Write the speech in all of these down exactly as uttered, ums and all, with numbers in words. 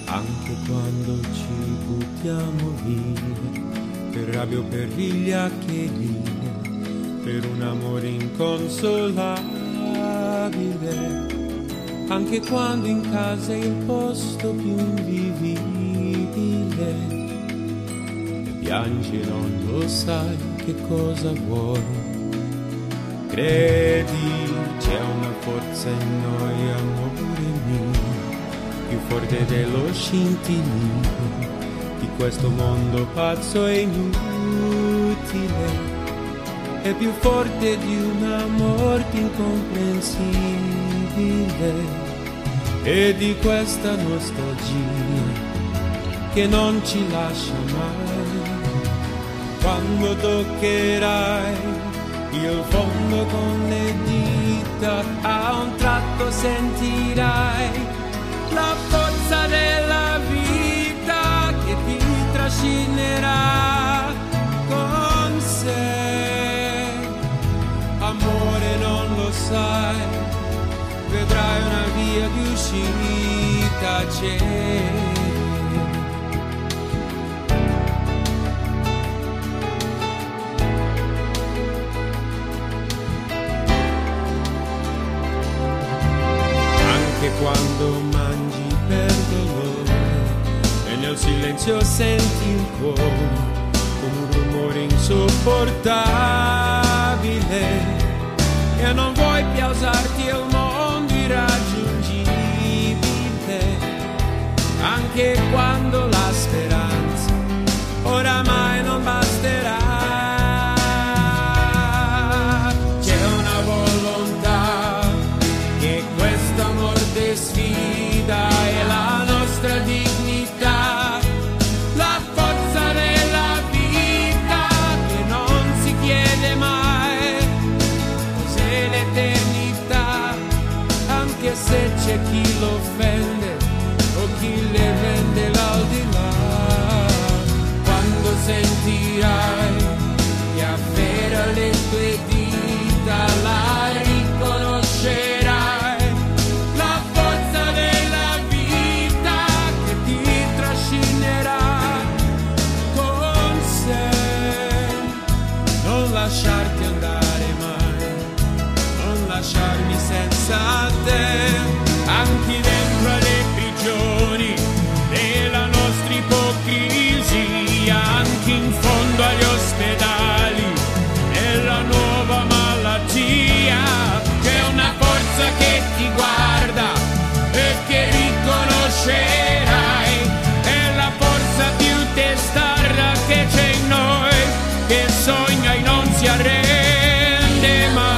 Anche quando ci buttiamo via, per rabbia o per vigliaccheria, per un amore inconsolabile, anche quando in casa è il posto più invivibile, e piangi e non lo sai che cosa vuoi. Credi, c'è una forza in noi, amore mio, più forte dello scintillio di questo mondo pazzo e inutile, è più forte di una morte incomprensibile e di questa nostalgia che non ci lascia mai. Quando toccherai il fondo con le dita, a un tratto sentirai la forza della vita che ti trascinerà con sé. Amore, non lo sai, vedrai una via di uscita c'è. Anche quando mangi per dolore e nel silenzio senti il cuore come un rumore insopportabile e non vuoi più alzarti al mondo irraggiungibile, anche quando la speranza oramai non basterà. C'è una volontà che questo amore sfida e la nostra dignità, la forza della vita che non si chiede mai cos'è l'eternità, anche se c'è chi lo offende o chi le vende l'aldilà. Quando sentirai che afferra le tue dita, la riconoscerai. Lasciarti andare mai, non lasciarmi senza te, anche dentro le prigioni della nostra ipocrisia, anche in fondo agli ospedali della nuova malattia, c'è una forza che ti guarda e che riconoscerai, è la forza più testarda che c'è in noi, che sogna e non si arrende mai.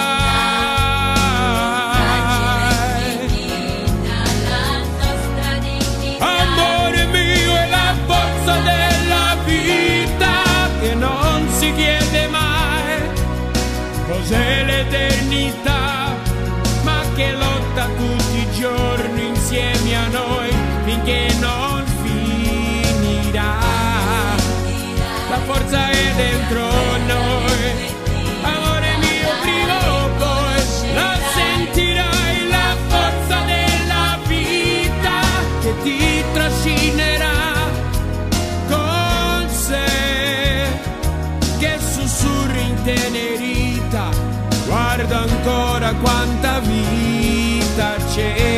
Amore mio, è la forza della vita che non si chiede mai cos'è l'eternità, ma che lotta tutti i giorni insieme a noi finché non finirà. La forza è dentro noi, amore mio, prima o poi la sentirai, la forza della vita che ti trascinerà con sé, che sussurri intenerita, guarda ancora quanta vita c'è.